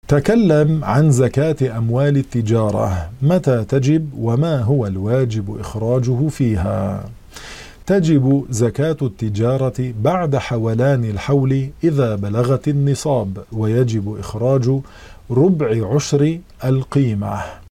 تكلم عن زكاة أموال التجارة، متى تجب وما هو الواجب إخراجه فيها؟ تجب زكاة التجارة بعد حولان الحول إذا بلغت النصاب، ويجب إخراج ربع عشر القيمة.